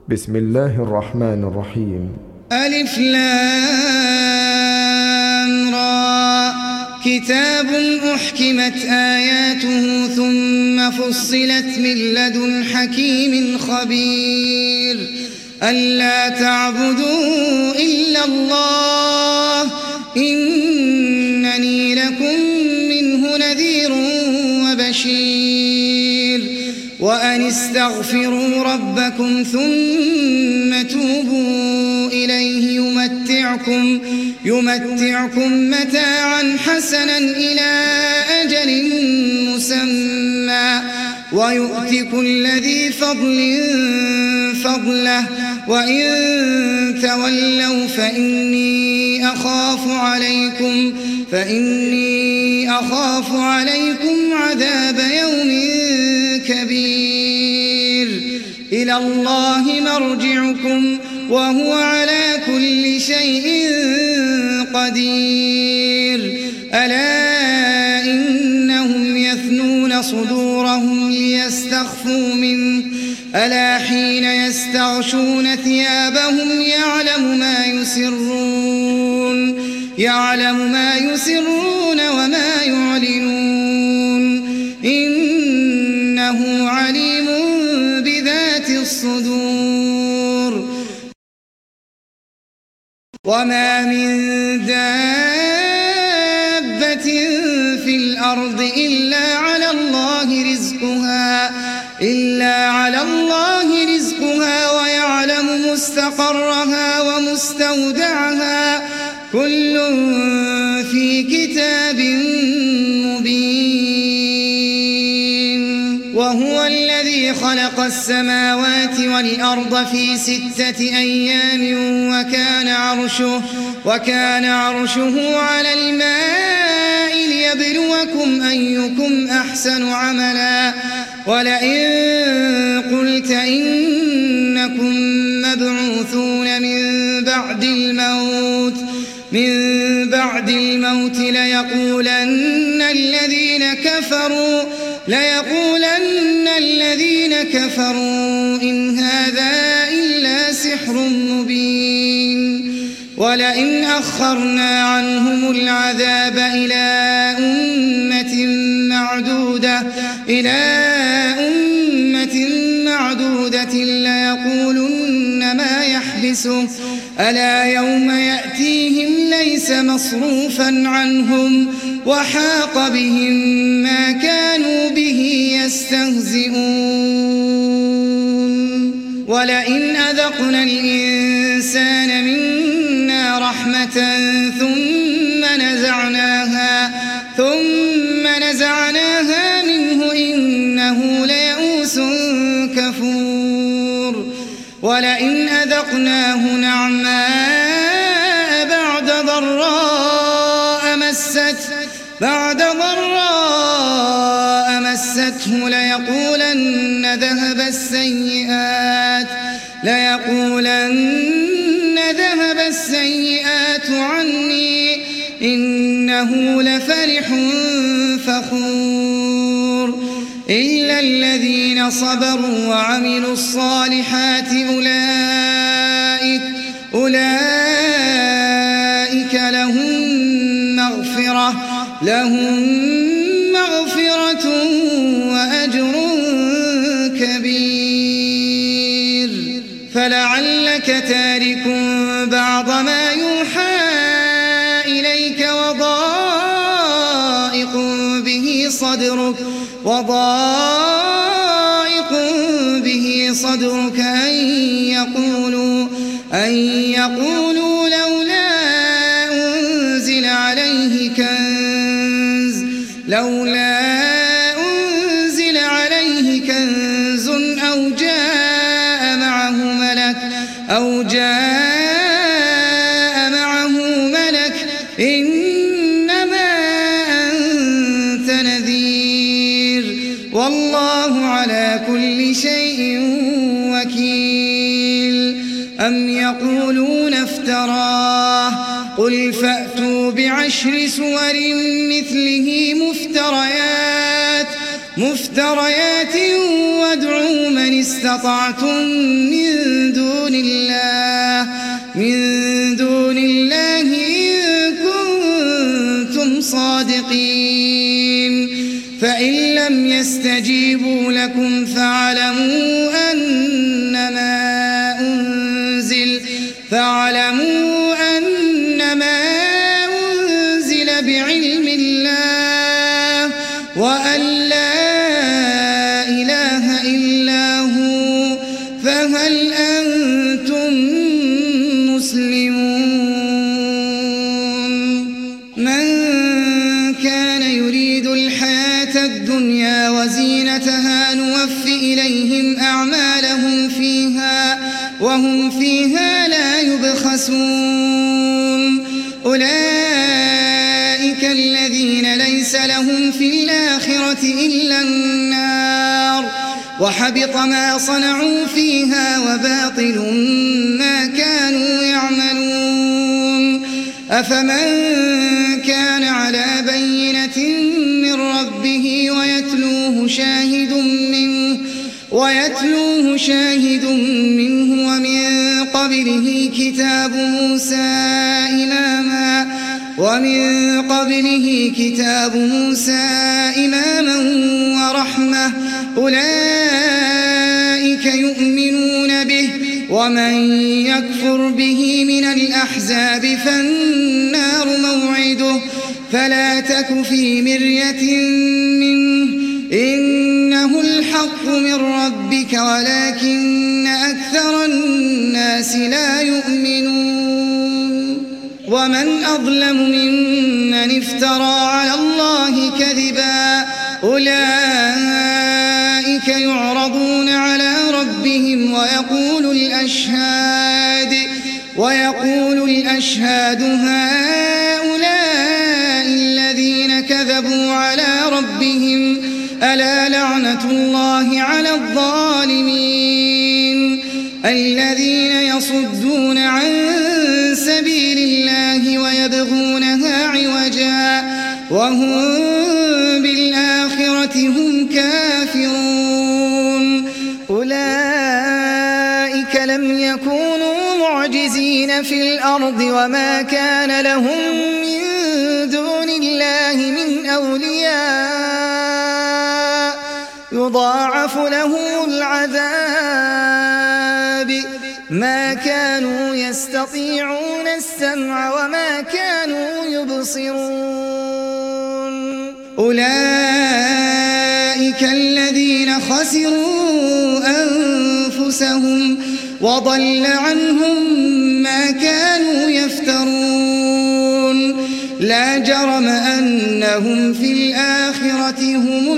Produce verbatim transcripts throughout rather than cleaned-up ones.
بسم الله الرحمن الرحيم. ألف لام را كتاب أحكمت آياته ثم فصلت من لدن حكيم خبير ألا تعبدوا إلا الله إنني لكم منه نذير وبشير وأن استغفروا ربكم ثم توبوا إليه يمتعكم, يمتعكم متاعا حسنا إلى أجل مسمى ويؤتي كل ذي فضل فضله وإن تولوا فإني أخاف عليكم فإني أخاف عليكم عذاب يوم كبير إلى الله مرجعكم وهو على كل شيء قدير ألا إنهم يثنون صدورهم ليستخفوا منه ألا حين يستغشون ثيابهم يعلم ما يسرون يعلم ما يسرون وما يعلنون إنه عليم بذات الصدور وما من دابة في الأرض إلا على الله رزقها إلا على الله رزقها ويعلم مستقرها ومستودعها كل في كتاب مبين وهو الذي خلق السماوات والأرض في ستة أيام وكان عرشه وكان عرشه على الماء ليبلوكم أيكم أحسن عملا ولئن قلت إنكم مبعوثون من بعد الموت من بعد الموت ليقولن الذين كفروا ليقولن الذين كفروا إن هذا إلا سحر مبين ولئن أخرنا عنهم العذاب إلى أمة معدودة إلى أمة معدودة ليقولن ما يحبسه ألا يوم يأتيهم ليس مصروفا عنهم وحاق بهم ما كانوا به يستهزئون ولئن أذقنا الإنسان منا رحمة ثم نزعناها ثم نزعناها منه إنه ليئوس كفور ولئن أذقناه نعماء بعد ضراء مسته بعد ضراء مسته ليقولن ذهب السيئات ليقولن ذهب السيئات عني إنه لفرح فخور إلا الذين صبروا وعملوا الصالحات أولئك أولئك لهم مغفرة لهم مغفرة وأجر كبير فلعلك تارك بعض ما يوحى إليك وضائق به صدرك وضائق به صدرك أن يقولوا أن يقولوا لولا أنزل عليه كنز لولا أنزل عليه كنز أو جاء معه ملك أو جاء معه ملك إنما أنت نذير والله على كل شيء وكيل أم يقولون افتراه قل فأتوا بعشر سور مثله مفتريات مفتريات وادعوا من استطعتم من دون لم يستجيبوا لكم فاعلموا أنما أنزل فاعلموا أنما أنزل بعلم الله وأن لا إله إلا هو فهل أنتم مسلمون؟ من كان يريد الحياة الدنيا وزينتها نوف إليهم أعمالهم فيها وهم فيها لا يبخسون. أولئك الذين ليس لهم في الآخرة إلا النار وحبط ما صنعوا فيها وباطل ما كانوا يعملون. أفمن كان على بينة من ربه ويتلوه شاهد منه ويتلوه شاهد منه ومن قبله كتاب موسى إماما ومن قبله كتاب موسى إماما ورحمة أولئك يؤمنون به ومن يكفر به من الأحزاب فالنار موعده فلا تك في مرية منه إنه الحق من ربك ولكن أكثر الناس لا يؤمنون. ومن أظلم ممن افترى على الله كذبا أولئك يعرضون على ربهم ويقول الأشهاد ويقول الأشهاد هؤلاء الذين كذبوا على ربهم ألا لعنة الله على الظالمين الذين يصدون عن سبيل الله ويبغونها عوجا وهم بالآخرة هم كافرون. أولئك لم يكونوا معجزين في الأرض وما كان لهم من دون الله من أولياء يضاعف لهم العذاب ما كانوا يستطيعون السمع وما كانوا يبصرون. أولئك الذين خسروا أنفسهم وضل عنهم ما كانوا يفترون. لا جرم أنهم في الآخرة هم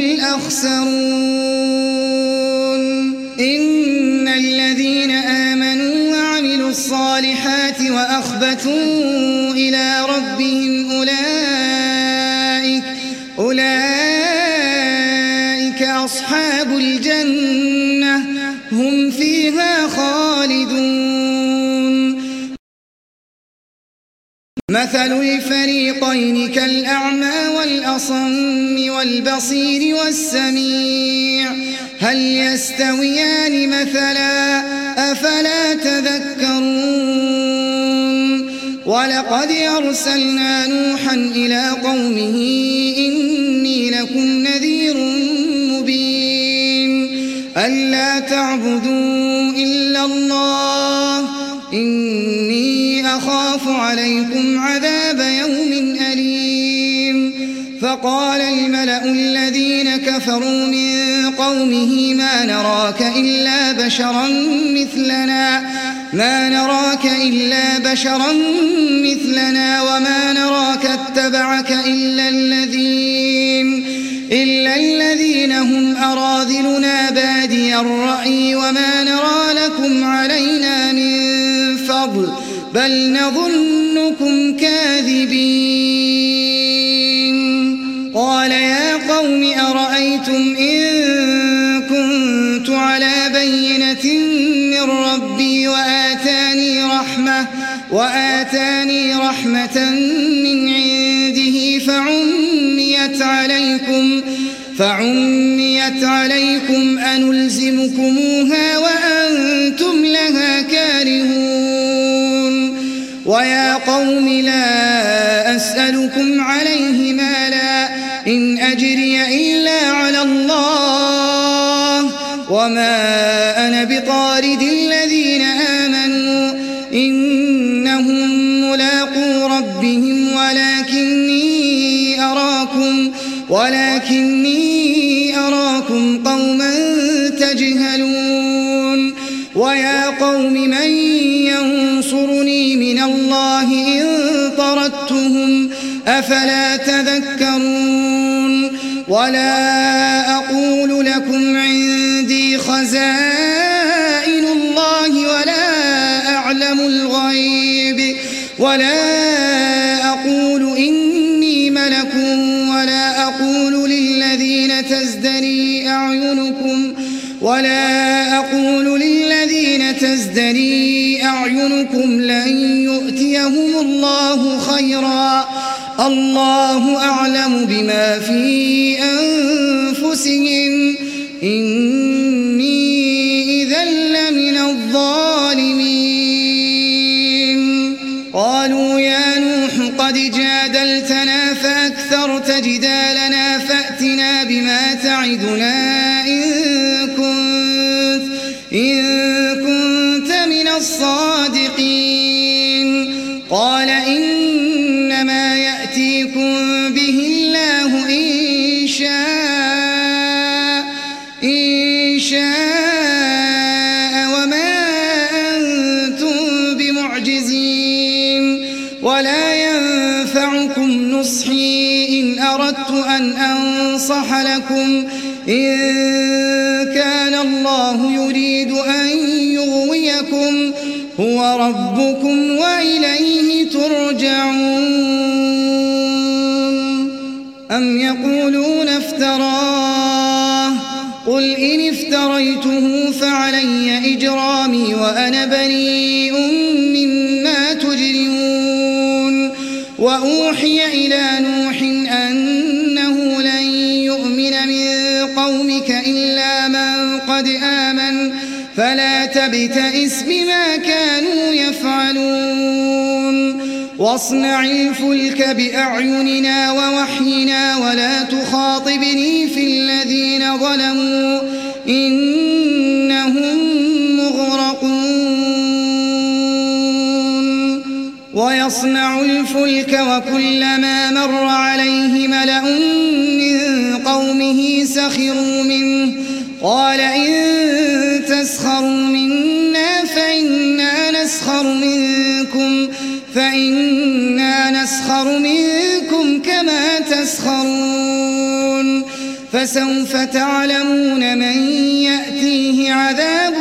الأخسرون. إن الذين آمنوا وعملوا الصالحات وأخبتوا إلى ربهم أولئك أولئك أصحاب الجنة هم فيها خالدون. مثل الفريقين كالأعمى والأصم والبصير والسميع هل يستويان مثلا أفلا تذكرون. ولقد أرسلنا نوحا إلى قومه إني لكم نذير مبين ألا تعبدوا إلا الله إني أخاف عليكم عذاب يوم أليم. فقال الملأ الذين كفروا من قومه ما نراك إلا بشرا مثلنا ما نراك إلا بشرا مثلنا وما نراك اتبعك إلا الذين إلا الذين هم أراذلنا بادي الرأي وما نرى لكم علينا من فضل بل نظنكم كاذبين. قال يا قوم أرأيتم إن كنت على بينة من ربي وآتاني رحمة وآتاني رحمة من عنده فعميت عليكم فعميت عليكم أنلزمكموها وأنتم لها كارهون. ويا قوم لا أسألكم عليه مالا إن أجري إلا على الله وما أنا بطارد الذين آمنوا إنهم ملاقو ربهم ولكني أراكم ولكني أراكم قوما تجهلون ويا قوم من ينصرني من الله إن طردتهم أفلا تذكرون ولا أقول لكم عندي خزائن الله ولا أعلم الغيب ولا أقول إني ملك ولا أقول للذين تزدري أعينكم ولا أقول للذين تزدري أعينكم لن يؤتيهم الله خيرا الله أعلم بما في أنفسهم إني إذا لمن الظالمين قالوا يا نوح قد جادلتنا فأكثرت جدالنا فأتنا بما تعدنا إن كنت, إن كنت من الصادقين قال إنما يأتيكم به الله إن شاء, إن شاء وما أنتم بمعجزين ولا ينفعكم نصحي إن أردت أن أنصح لكم إن كان الله يريد أن يغويكم هو ربكم وإليه ترجعون أم يقولون افتراه قل إن افتريته فعلي إجرامي وأنا بريء مما تجرمون وأوحي إلى نوح أنه لن يؤمن من قومك إلا من قد آمن فلا تبتئس بما كانوا يفعلون واصنع الفلك بأعيننا ووحينا ولا تخاطبني في الذين ظلموا إنهم مغرقون ويصنع الفلك وكلما مر عليه ملأ من قومه سخروا منه قال إن تسخروا منا فإنا نسخر منكم فإنا نسخر منكم كما تسخرون فسوف تعلمون من يأتيه عذاب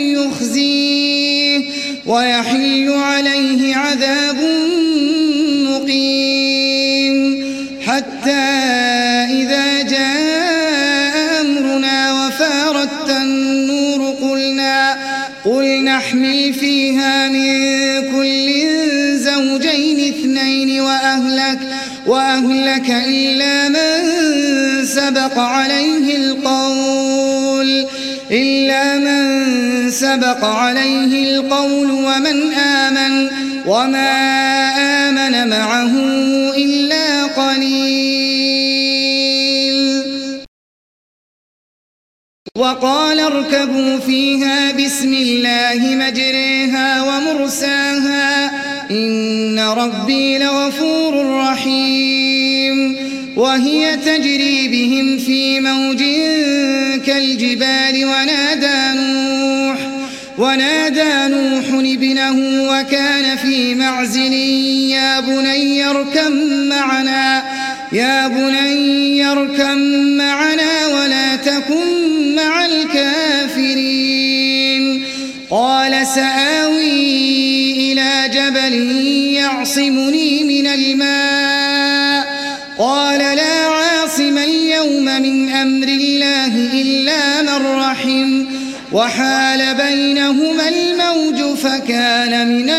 يخزيه ويحل عليه عذاب مقيم حتى إذا جاء أمرنا وفارت النور قلنا قل نحمل فيها من كل زوجين اثنين وأهلك, وأهلك إلا من سبق عليه القول إلا من سبق عليه القول ومن آمن وما آمن معه إلا قليل وقال اركبوا فيها بسم الله مجريها ومرساها إن ربي لغفور رحيم وهي تجري بهم في موج كالجبال ونادى نوح ونادى نوح ابنه وكان في معزل يا بني اركب معنا يا بني اركب معنا ولا تكن مع الكافرين قال سآوي إلى جبل يعصمني من الماء قال لا عاصم اليوم من أمر الله إلا من رحم وحال بينهما الموج فكان من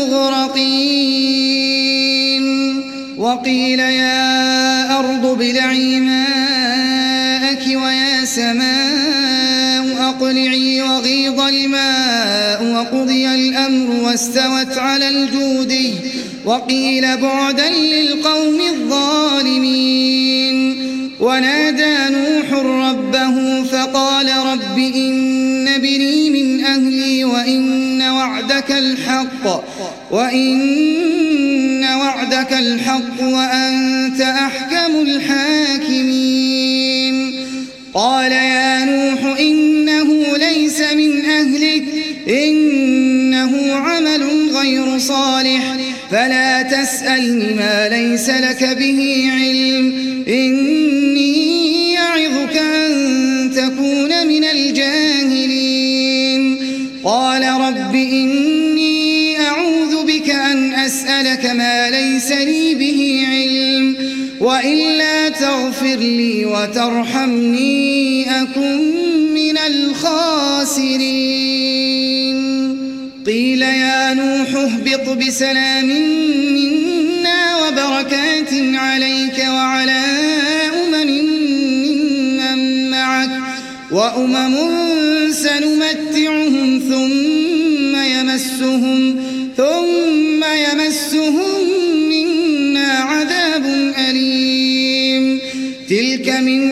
المغرقين وقيل يا أرض ابلعي ماءك ويا سماء أقلعي وغيض الماء وقضي الأمر واستوت على الجودي وقيل بعدا للقوم الظالمين ونادى نوح ربه فقال رب إن ابني من أهلي وإن وعدك الحق وإن وعدك الحق وأنت أحكم الحاكمين قال يا نوح إنه ليس من أهلك إنه عمل غير صالح فلا تسألني ما ليس لك به علم إني يعظك أن تكون من الجاهلين قال رب إني أعوذ بك أن أسألك ما ليس لي به علم وإلا تغفر لي وترحمني أكن من الخاسرين قيل يا نوح اهبط بسلام منا وبركات عليك وعلى أمم ممن معك وأمم سنمتعهم ثم يمسهم ثم يمسهم منا عذاب أليم تلك من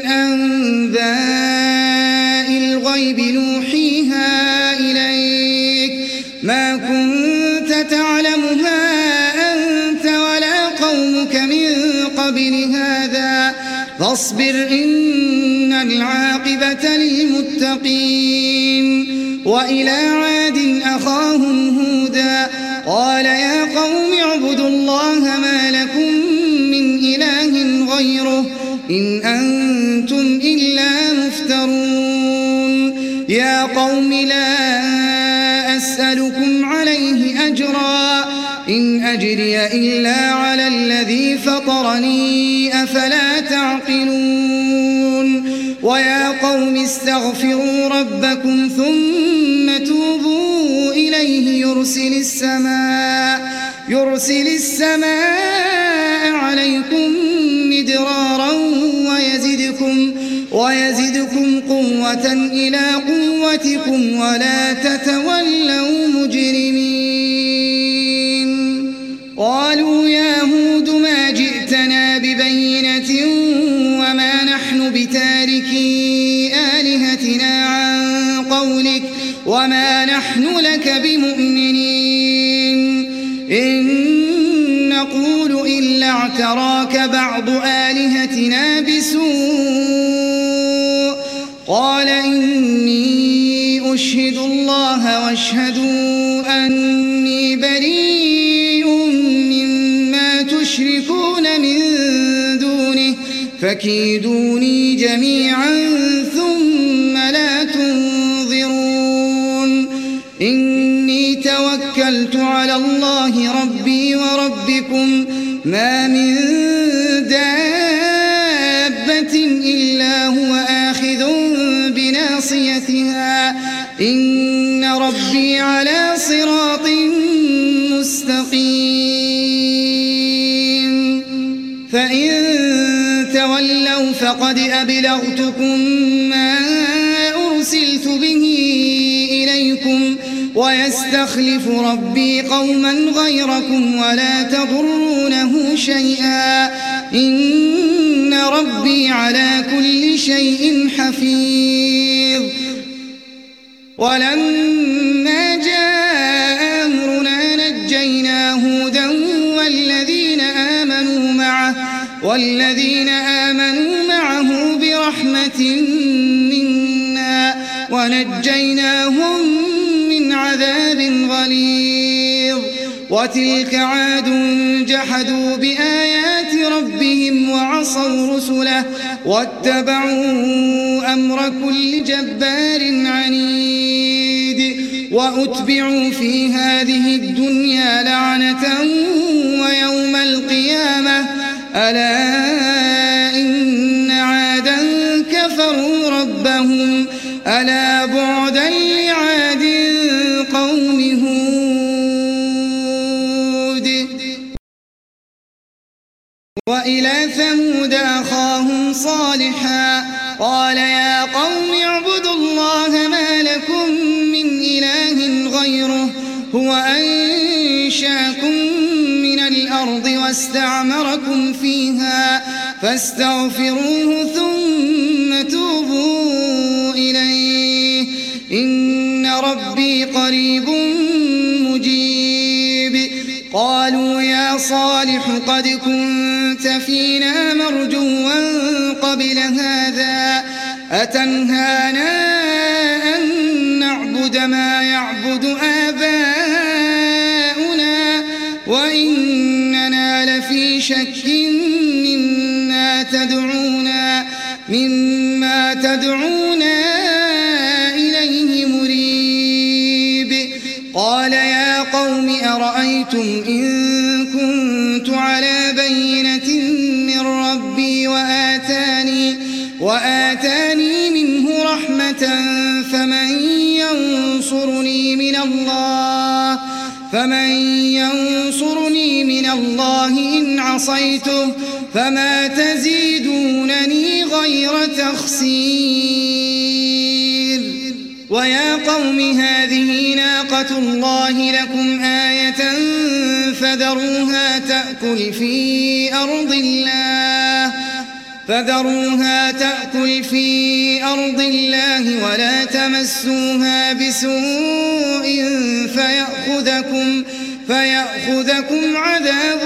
أنباء الغيب نوحيها إليك ما كنت تعلمها أنت ولا قومك من قبل هذا فاصبر إن العاقبة للمتقين وإلى عاد أخاهم هودا قال يا قوم اعبدوا الله ما لكم من إله غيره إن أنتم إلا مفترون يا قوم لا أسألكم عليه أجرا إن أجري إلا على الذي فطرني أفلا تعقلون ويا قوم استغفروا ربكم ثم توبوا إليه يرسل السماء يرسل السماء عليكم مدرارا ويزدكم ويزدكم قوة إلى قوتكم ولا تتولوا مجرمين قالوا يا هود ما جئتنا ببينة وما نحن بتاركي آلهتنا عن قولك وما نحن لك بمؤمنين إن نقول إلا اعتراك بعض آلهتنا بسوء قال إني أشهد الله واشهدوا أني بريء مما تشركون من دونه فكيدوني جميعا ثم لا تنظرون إني توكلت على الله ربي وربكم ما من دابة إلا هو آخذ بناصيتها إن ربي على صراط مستقيم فإن تولوا فقد أبلغتكم ما أرسلت به إليكم ويستخلف ربي قوما غيركم ولا تضرونه شيئا إن ربي على كل شيء حفيظ ولما جاء أمرنا نجينا هودا والذين آمنوا معه والذين آمنوا معه برحمة منا ونجيناهم من عذاب غليظ وتلك عاد جحدوا بآيات ربهم وعصوا رسله واتبعوا أمر كل جبار عنيد وأتبعوا في هذه الدنيا لعنة ويوم القيامة ألا إن عادا كفروا ربهم ألا بعدا لعاد قوم هود وإلى ثمود أخاهم صالحا قال يا قوم اعبدوا الله ما لكم من إله غيره هو أنشأكم من الأرض واستعمركم فيها فاستغفروه ثم توبوا إليه إن ربي قريب مجيب. قالوا يا صالح قد كنت فينا مرجوا قبل هذا أتنهانا أن نعبد ما يعبد آباؤنا وإننا لفي شك مما تدعونا مما تدعونا إليه مريب. قال يا قوم أرأيتم إن كنت على بينة من ربي وآتاني وآتاني منه رحمة فمن ينصرني من الله فمن ينصرني من الله إن عصيته فما تزيدونني غير تخسير. ويا قوم هذه ناقة الله لكم آية فذروها تأكل في أرض الله فذروها تأكل في أرض الله ولا تمسوها بسوء فيأخذكم فيأخذكم عذاب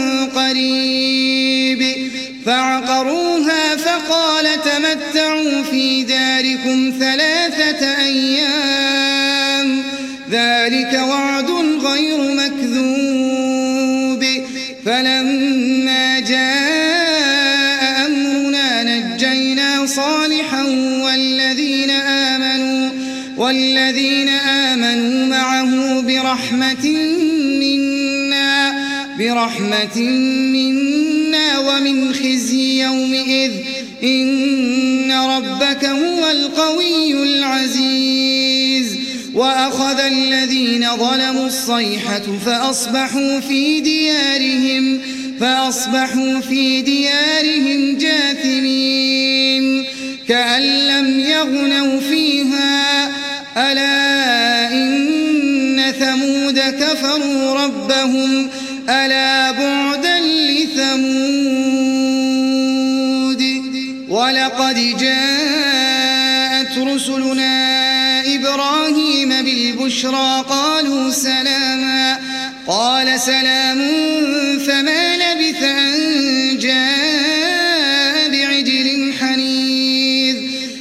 قريب. فعقروها فقال تمتعوا في داركم ثلاثة أيام ذلك وعد غير مكذوب. فلما جاء أمرنا نجينا صالحا والذين آمنوا والذين آمنوا معه برحمة منا برحمة منا ومن خزي يومئذ إن ربك هو القوي العزيز. وأخذ الذين ظلموا الصيحة فأصبحوا في ديارهم فأصبحوا في ديارهم جاثمين كأن لم يغنوا فيها ألا إن ثمود كفروا ربهم ألا بعدا لثمود. ولقد جاءت رسلنا إبراهيم بالبشرى قالوا سلاما قال سلام فما لبث أن جاء بعجل حنيذ.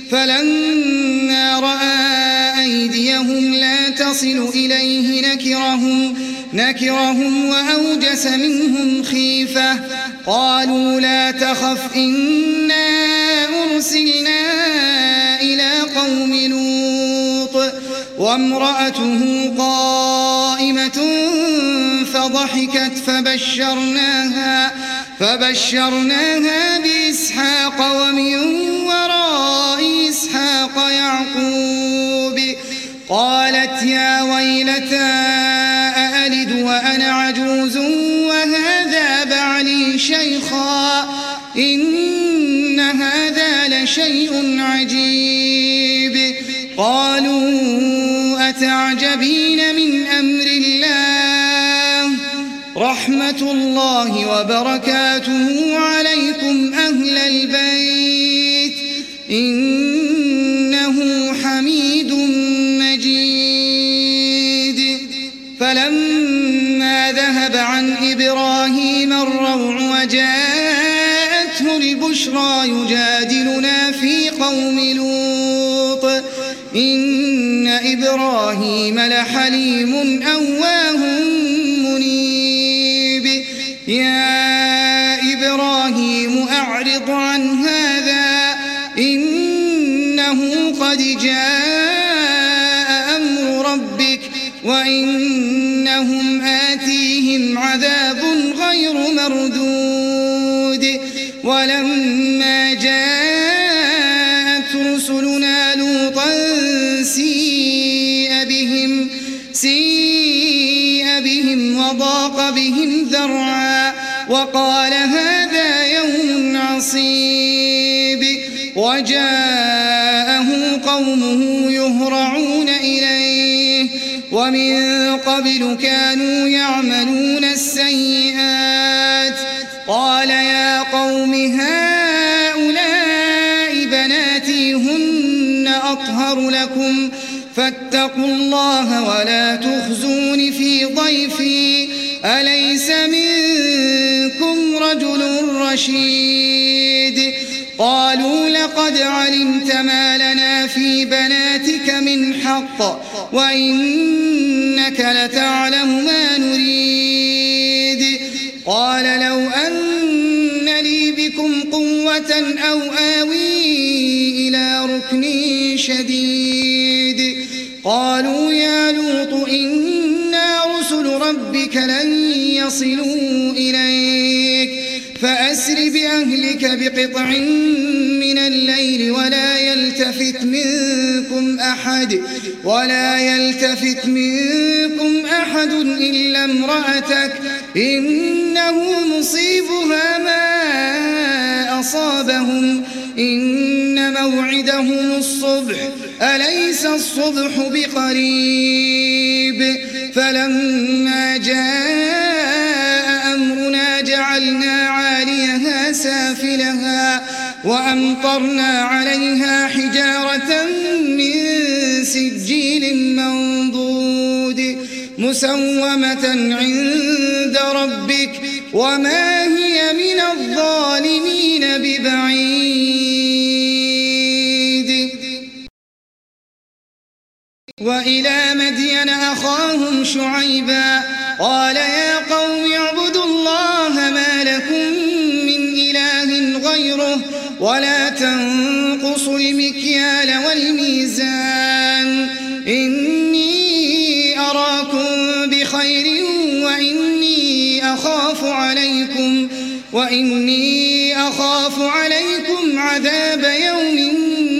فلما رأى أيديهم لا تصل إليه نكرهم نكرهم وأوجس منهم خيفة قالوا لا تخف إنا أرسلنا إلى قوم لوط وامرأته قائمة فضحكت فبشرناها فبشرناها بإسحاق ومن وراء إسحاق يعقوب. قالت يا ويلتى أألد وأنا عجوز وهذا بعلي شيخا إن هذا لشيء عجيب. قالوا أتعجبين من أمر الله رحمة الله وبركاته عليكم أهل البيت إنه حميد مجيد. فلما ذهب عن إبراهيم الروع وجاءته البشرى يجادلنا في قوم لوط إن إبراهيم لحليم أواه منيب. يا إبراهيم أعرض عن هذا إنه قد جاء أمر ربك وإنهم آتيهم عذاب غير مردود. ولما جاءت رسلنا لوطا سيء بهم سيء بهم وضاق بهم ذرعا وقال هذا يوم عصيب. وجاءه قومه يهرعون إليه ومن قبل كانوا يعملون السيئات قال يا قوم هذا لكم فاتقوا الله ولا تخزون في ضيفي أليس منكم رجل رشيد قالوا لقد علمت ما لنا في بناتك من حق وإنك لتعلم ما نريد قال لو أن لي بكم قوة أو آوي إلى ركن شديد قالوا يا لوط إنا رسل ربك لن يصلوا إليك فأسر بأهلك بقطع من الليل ولا يلتفت منكم أحد ولا يلتفت منكم أحد إلا امرأتك إنه مصيبها ما أصابهم إن موعدهم الصبح أليس الصبح بقريب فلما جاء أمرنا جعلنا عاليها سافلها وأمطرنا عليها حجارة من سجيل منضود مسومة عند ربك وما هي من الظالمين ببعيد وإلى مدين أخاهم شعيبا قال يا قوم اعبدوا الله ما لكم من إله غيره ولا تنقصوا المكيال والميزان إني أراكم بخير وإني أخاف عليكم وإني أخاف عليكم عذاب يوم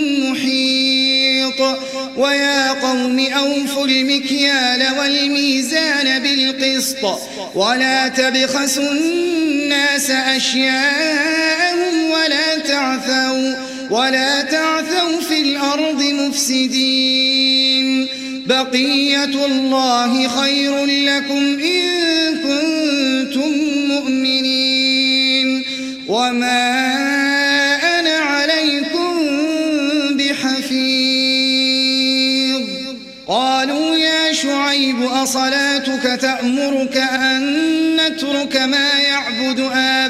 محيط ويا قوم أوفوا المكيال والميزان بالقسط ولا تبخسوا الناس أشياءهم ولا تعثوا ولا تعثوا في الأرض مفسدين بقية الله خير لكم إن كنتم مؤمنين وما أنا عليكم بحفيظ قالوا يا شعيب أصلاتك تأمرك أن نترك ما يعبد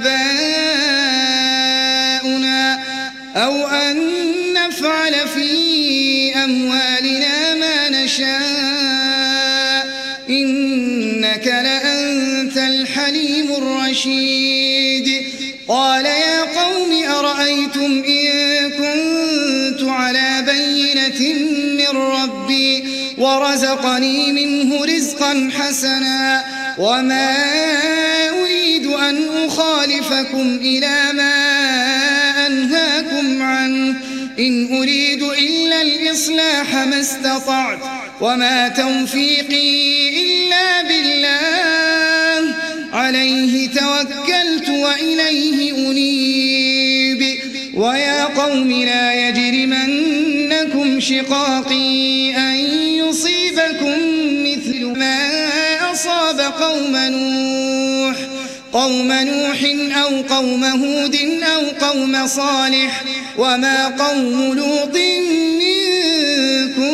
آباؤنا أو أن نفعل في أموالنا ما نشاء إنك لأنت الحليم الرشيد قال يا قوم أرأيتم إن كنت على بينة من ربي ورزقني منه رزقا حسنا وما أريد أن أخالفكم إلى ما أنهاكم عنه إن أريد إلا الإصلاح ما استطعت وما توفيقي إلا بالله عليه توكلت وإليه أنيب ويا قوم لا يجرمنكم شقاقي أن يصيبكم مثل ما أصاب قوم نوح قوم نوح أو قوم هود أو قوم صالح وما قوم لوط منكم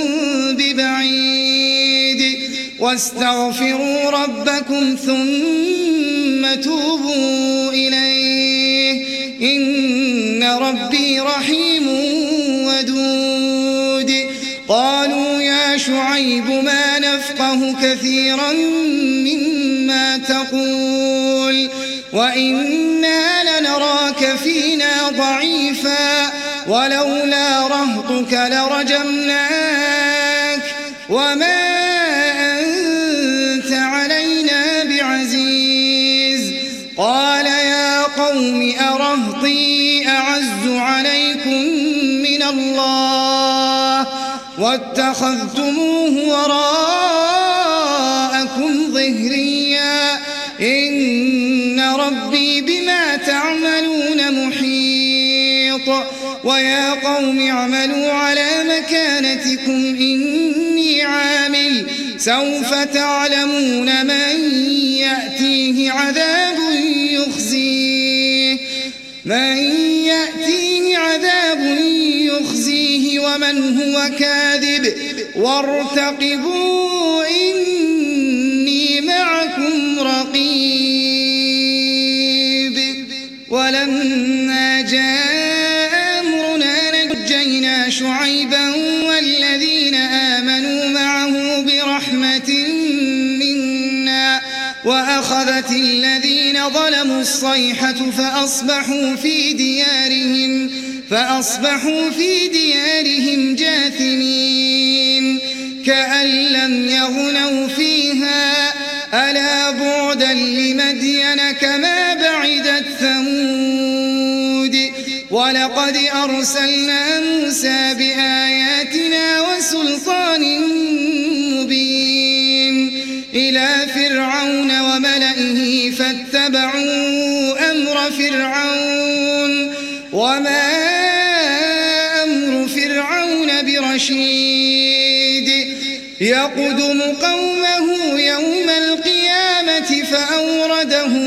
ببعيد واستغفروا ربكم ثم توبوا إليه إن ربي رحيم ودود قالوا يا شعيب ما نفقه كثيرا مما تقول وإنا لنراك فينا ضعيفا ولولا رهطك لرجمناك وما أنت علينا بعزيز قال يا قوم أرهطي أعز عليكم من الله واتخذتموه وراءكم ظهريا إن ربي بما تعملون محيط ويا قوم اعملوا على مكانتكم إني عامل سوف تعلمون من يأتيه عذاب يخزيه من يأتيه عذاب يخزيه ومن هو كاذب وارتقبوا إني معكم رقيب. ولما جاء أمرنا نجينا شعيبا والذين آمنوا معه برحمة منا وأخذت الذين ظلموا الصيحة فأصبحوا في ديارهم فأصبحوا في ديارهم جاثمين كأن لم يغنوا فيها ألا بعدا لمدين كما بعدت ثمود. ولقد أرسلنا موسى بآياتنا وسلطان مبين إلى فرعون وملئه فاتبعوا أمر فرعون وما أمر فرعون برشيد يقدم قومه يوم القيامة فأوردهم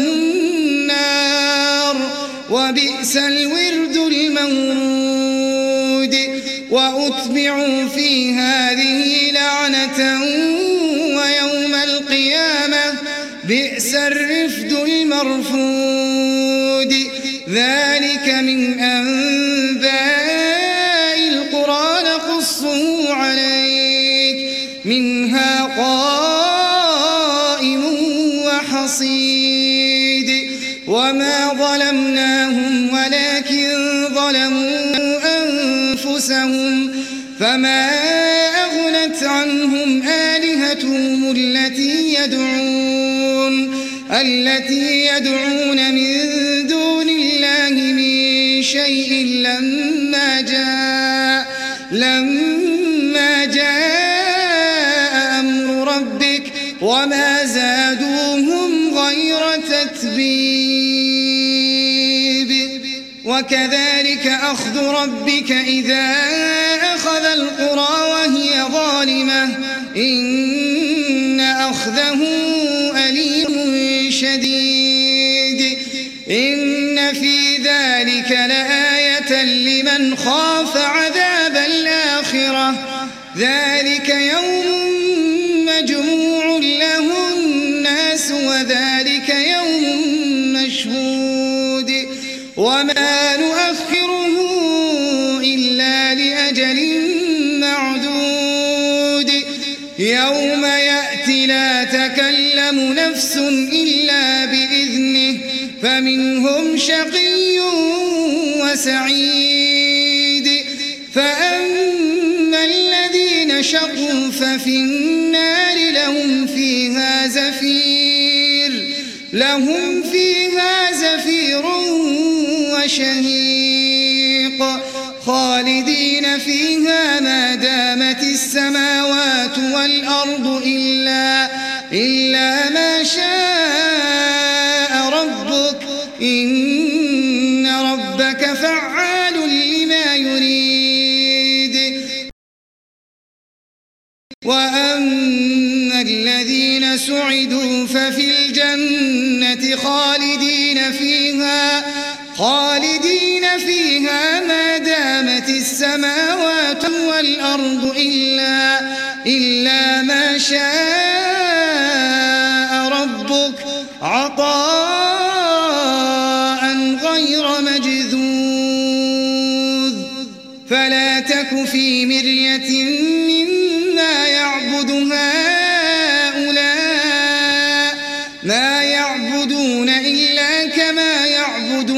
النار وبئس الورد المورود. وأتبعوا في هذه لعنة ويوم القيامة بئس الرفد المرفود. ذلك من أنباء القرى نقصه عليك منها قائم وحصيد. وما ظلمناهم ولكن ظلموا أنفسهم فما أغنت عنهم آلهتهم التي يدعون التي يدعون من دون الله من شيء لما جاء لما جاء أمر ربك وما زادوهم غير تتبيب. وكذلك أخذ ربك إذا أخذ القرى وهي ظالمة إن أخذه أليم شديد. إن في ذلك لآية لمن خاف عذاب الآخرة ذلك يوم مجموع له الناس وذلك يوم مشهود. وما نؤخره إلا لأجل معدود يوم يأتي لا تكلم نفس إلا بإذنه فمنهم شقي وسعيد. فأما الذين شقوا ففي النار لهم فيها زفير لهم فيها زفير وشهيق خالدين فيها ما دامت السماوات والأرض إلا إلا ما شاء ربك إن ربك فعال لما يريد. وأما الذين سعدوا ففي الجنة خالدين فيها خالدين فيها ما دامت السماوات والأرض إلا إلا ما شاء ربك عطاء غير مجذوذ. فلا تك في مرية مما يعبد هؤلاء ما يعبدون إلا كما يعبد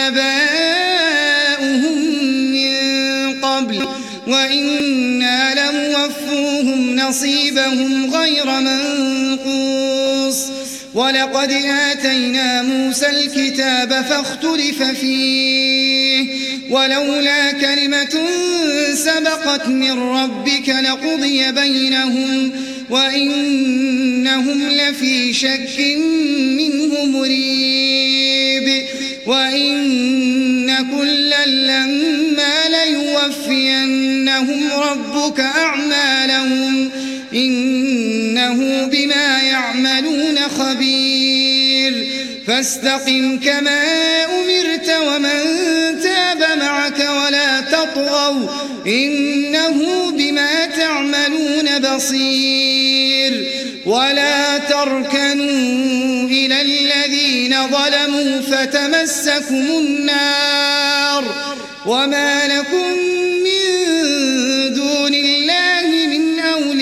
آباؤهم من قبل وإنا لموفوهم نصيبهم غير منقوص. ولقد آتينا موسى الكتاب فاختلف فيه ولولا كلمة سبقت من ربك لقضي بينهم وإنهم لفي شك منه مريب. وإن كلا لما ليوفينهم ربك أعمالهم إنه بما يعملون خبير. فاستقم كما أمرت ومن تاب معك ولا تطغوا تطغوا إنه بما تعملون بصير ولا تركنوا إلى الذين ظلموا فتمسكم النار وما لكم من دون الله من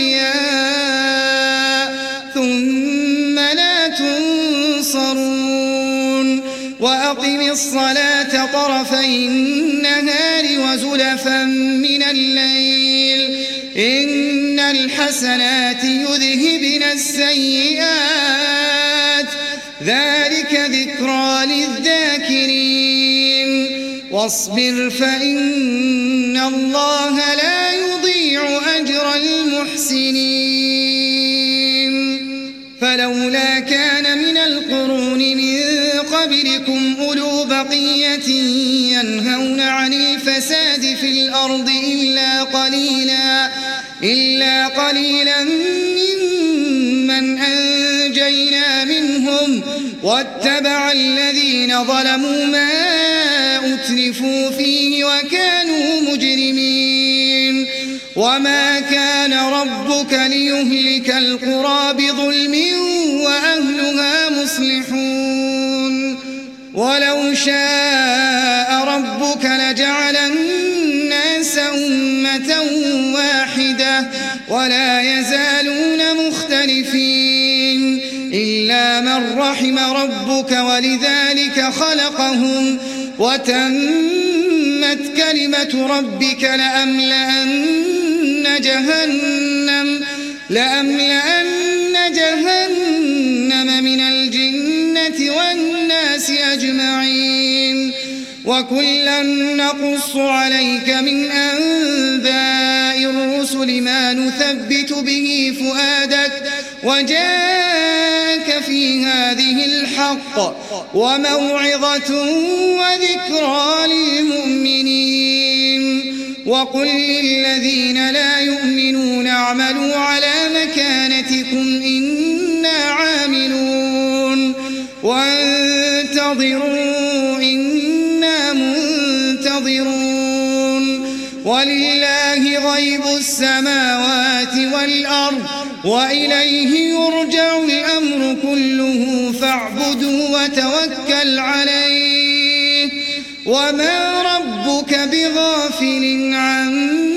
أولياء ثم لا تنصرون وأقم الصلاة طرفي النهار وزلفا من الليل إن الحسنات يذهبن السيئات ذلك ذكرى للذاكرين واصبر فإن الله لا يضيع أجر المحسنين فلولا كان من القرون من قبلكم أولو بقية ينهون عن الفساد في الأرض إلا قليلا إلا قليلا ممن أنجينا منهم واتبع الذين ظلموا ما أترفوا فيه وكانوا مجرمين وما كان ربك ليهلك القرى بظلم وأهلها مصلحون ولو شاء ربك لجعل الناس أمة واحدة ولا يزالون مختلفين إلا من رحم ربك ولذلك خلقهم وتمت كلمة ربك لأملأن جهنم لأملأن جهنم من الجنة والناس أجمعين وكلا نقص عليك من أنباء الرسل ما نثبت به فؤادك وجاءك في هذه الحق وموعظة وذكرى للمؤمنين وقل للذين لا يؤمنون اعملوا على مكانتكم إنا عاملون وانتظروا إنا منتظرون ولله غيب السماوات والأرض وإليه يرجع الأمر كله فاعبده وتوكل عليه وما ربك بغافل عما